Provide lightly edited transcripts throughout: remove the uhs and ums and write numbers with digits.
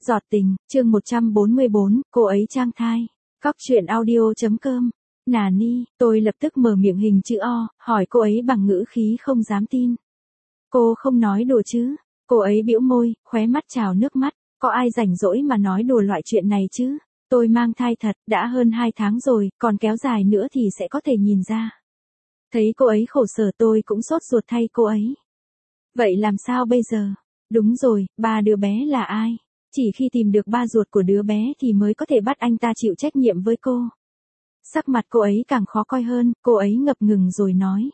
Giọt tình, chương 144, cô ấy trang thai. Cóc truyện audio.com. Nà ni, tôi lập tức mở miệng hình chữ O, hỏi cô ấy bằng ngữ khí không dám tin. Cô không nói đùa chứ? Cô ấy bĩu môi, khóe mắt trào nước mắt. Có ai rảnh rỗi mà nói đùa loại chuyện này chứ? Tôi mang thai thật, đã hơn 2 tháng rồi, còn kéo dài nữa thì sẽ có thể nhìn ra. Thấy cô ấy khổ sở tôi cũng sốt ruột thay cô ấy. Vậy làm sao bây giờ? Đúng rồi, ba đứa bé là ai? Chỉ khi tìm được ba ruột của đứa bé thì mới có thể bắt anh ta chịu trách nhiệm với cô. Sắc mặt cô ấy càng khó coi hơn, cô ấy ngập ngừng rồi nói.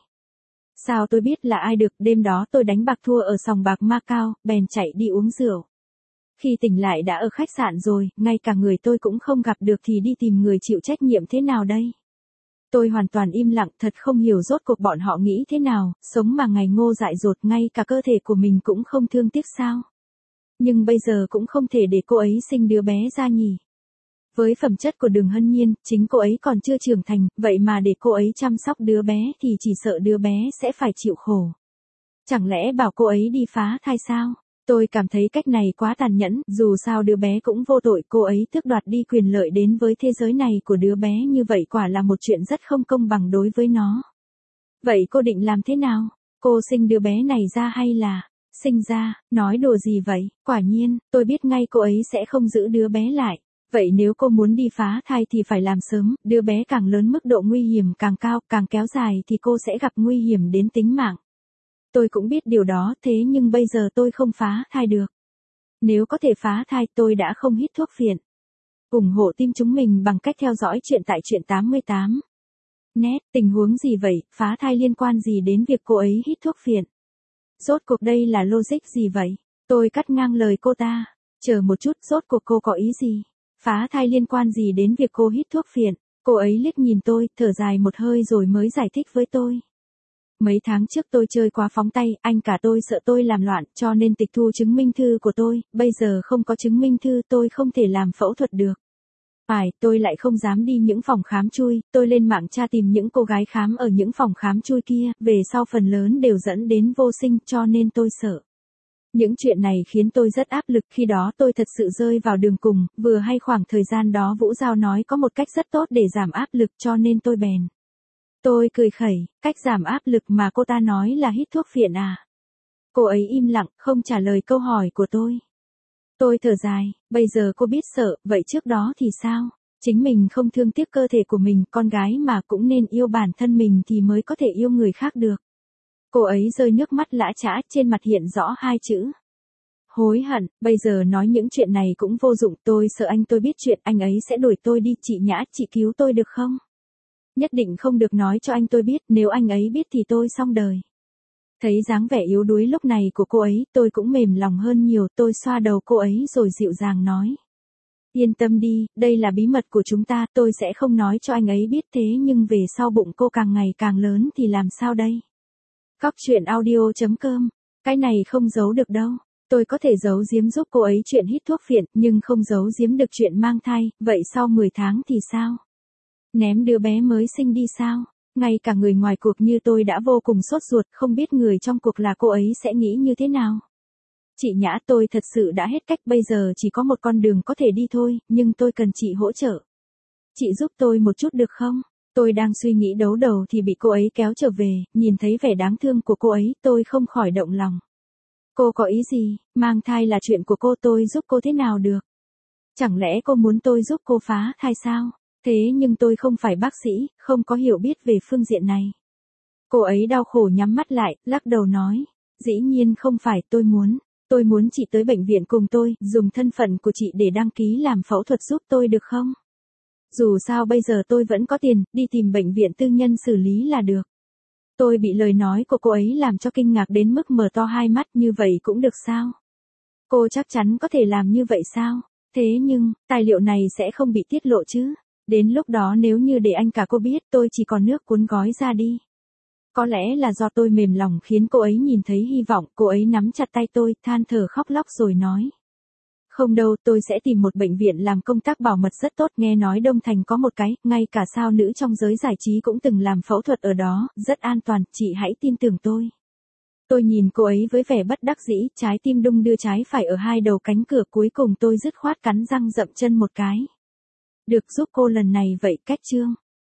Sao tôi biết là ai được, đêm đó tôi đánh bạc thua ở sòng bạc Macau, bèn chạy đi uống rượu. Khi tỉnh lại đã ở khách sạn rồi, ngay cả người tôi cũng không gặp được thì đi tìm người chịu trách nhiệm thế nào đây? Tôi hoàn toàn im lặng, thật không hiểu rốt cuộc bọn họ nghĩ thế nào, sống mà ngày ngô dại dột, ngay cả cơ thể của mình cũng không thương tiếc sao? Nhưng bây giờ cũng không thể để cô ấy sinh đứa bé ra nhỉ. Với phẩm chất của Đường Hân Nhiên, chính cô ấy còn chưa trưởng thành, vậy mà để cô ấy chăm sóc đứa bé thì chỉ sợ đứa bé sẽ phải chịu khổ. Chẳng lẽ bảo cô ấy đi phá thai sao? Tôi cảm thấy cách này quá tàn nhẫn, dù sao đứa bé cũng vô tội, cô ấy tước đoạt đi quyền lợi đến với thế giới này của đứa bé như vậy quả là một chuyện rất không công bằng đối với nó. Vậy cô định làm thế nào? Cô sinh đứa bé này ra hay là... Sinh ra, nói đùa gì vậy? Quả nhiên, tôi biết ngay cô ấy sẽ không giữ đứa bé lại. Vậy nếu cô muốn đi phá thai thì phải làm sớm, đứa bé càng lớn mức độ nguy hiểm càng cao, càng kéo dài thì cô sẽ gặp nguy hiểm đến tính mạng. Tôi cũng biết điều đó, thế nhưng bây giờ tôi không phá thai được. Nếu có thể phá thai tôi đã không hít thuốc phiện. ủng hộ team chúng mình bằng cách theo dõi chuyện tại truyện 88. Net, tình huống gì vậy, phá thai liên quan gì đến việc cô ấy hít thuốc phiện? Rốt cuộc đây là logic gì vậy? Tôi cắt ngang lời cô ta. Chờ một chút, rốt cuộc cô có ý gì? Phá thai liên quan gì đến việc cô hít thuốc phiện? Cô ấy liếc nhìn tôi, thở dài một hơi rồi mới giải thích với tôi. Mấy tháng trước tôi chơi quá phóng tay, anh cả tôi sợ tôi làm loạn cho nên tịch thu chứng minh thư của tôi, bây giờ không có chứng minh thư tôi không thể làm phẫu thuật được. Tôi lại không dám đi những phòng khám chui, tôi lên mạng tra tìm những cô gái khám ở những phòng khám chui kia, về sau phần lớn đều dẫn đến vô sinh cho nên tôi sợ. Những chuyện này khiến tôi rất áp lực, khi đó tôi thật sự rơi vào đường cùng, vừa hay khoảng thời gian đó Vũ Giao nói có một cách rất tốt để giảm áp lực cho nên tôi bèn. Tôi cười khẩy, cách giảm áp lực mà cô ta nói là hít thuốc phiện à? Cô ấy im lặng, không trả lời câu hỏi của tôi. Tôi thở dài, bây giờ cô biết sợ, vậy trước đó thì sao? Chính mình không thương tiếc cơ thể của mình, con gái mà cũng nên yêu bản thân mình thì mới có thể yêu người khác được. Cô ấy rơi nước mắt lã chã, trên mặt hiện rõ 2 chữ. Hối hận, bây giờ nói những chuyện này cũng vô dụng, tôi sợ anh tôi biết chuyện, anh ấy sẽ đuổi tôi đi, chị Nhã, chị cứu tôi được không? Nhất định không được nói cho anh tôi biết, nếu anh ấy biết thì tôi xong đời. Thấy dáng vẻ yếu đuối lúc này của cô ấy, tôi cũng mềm lòng hơn nhiều, tôi xoa đầu cô ấy rồi dịu dàng nói. Yên tâm đi, đây là bí mật của chúng ta, tôi sẽ không nói cho anh ấy biết, thế nhưng về sau bụng cô càng ngày càng lớn thì làm sao đây? Cóc truyện audio.com, cái này không giấu được đâu. Tôi có thể giấu giếm giúp cô ấy chuyện hít thuốc phiện, nhưng không giấu giếm được chuyện mang thai, vậy sau 10 tháng thì sao? Ném đứa bé mới sinh đi sao? Ngay cả người ngoài cuộc như tôi đã vô cùng sốt ruột, không biết người trong cuộc là cô ấy sẽ nghĩ như thế nào. Chị Nhã, tôi thật sự đã hết cách, bây giờ chỉ có một con đường có thể đi thôi, nhưng tôi cần chị hỗ trợ. Chị giúp tôi một chút được không? Tôi đang suy nghĩ đấu đầu thì bị cô ấy kéo trở về, nhìn thấy vẻ đáng thương của cô ấy, tôi không khỏi động lòng. Cô có ý gì? Mang thai là chuyện của cô, tôi giúp cô thế nào được? Chẳng lẽ cô muốn tôi giúp cô phá thai sao? Thế nhưng tôi không phải bác sĩ, không có hiểu biết về phương diện này. Cô ấy đau khổ nhắm mắt lại, lắc đầu nói. Dĩ nhiên không phải, tôi muốn chị tới bệnh viện cùng tôi, dùng thân phận của chị để đăng ký làm phẫu thuật giúp tôi được không? Dù sao bây giờ tôi vẫn có tiền, đi tìm bệnh viện tư nhân xử lý là được. Tôi bị lời nói của cô ấy làm cho kinh ngạc đến mức mở to 2 mắt, như vậy cũng được sao? Cô chắc chắn có thể làm như vậy sao? Thế nhưng, tài liệu này sẽ không bị tiết lộ chứ? Đến lúc đó nếu như để anh cả cô biết, tôi chỉ còn nước cuốn gói ra đi. Có lẽ là do tôi mềm lòng khiến cô ấy nhìn thấy hy vọng, cô ấy nắm chặt tay tôi, than thở khóc lóc rồi nói. Không đâu, tôi sẽ tìm một bệnh viện làm công tác bảo mật rất tốt, nghe nói Đông Thành có một cái, ngay cả sao nữ trong giới giải trí cũng từng làm phẫu thuật ở đó, rất an toàn, chị hãy tin tưởng tôi. Tôi nhìn cô ấy với vẻ bất đắc dĩ, trái tim đung đưa trái phải ở hai đầu cánh cửa, cuối cùng tôi dứt khoát cắn răng dậm chân một cái. Được giúp cô lần này vậy, Kết Trương.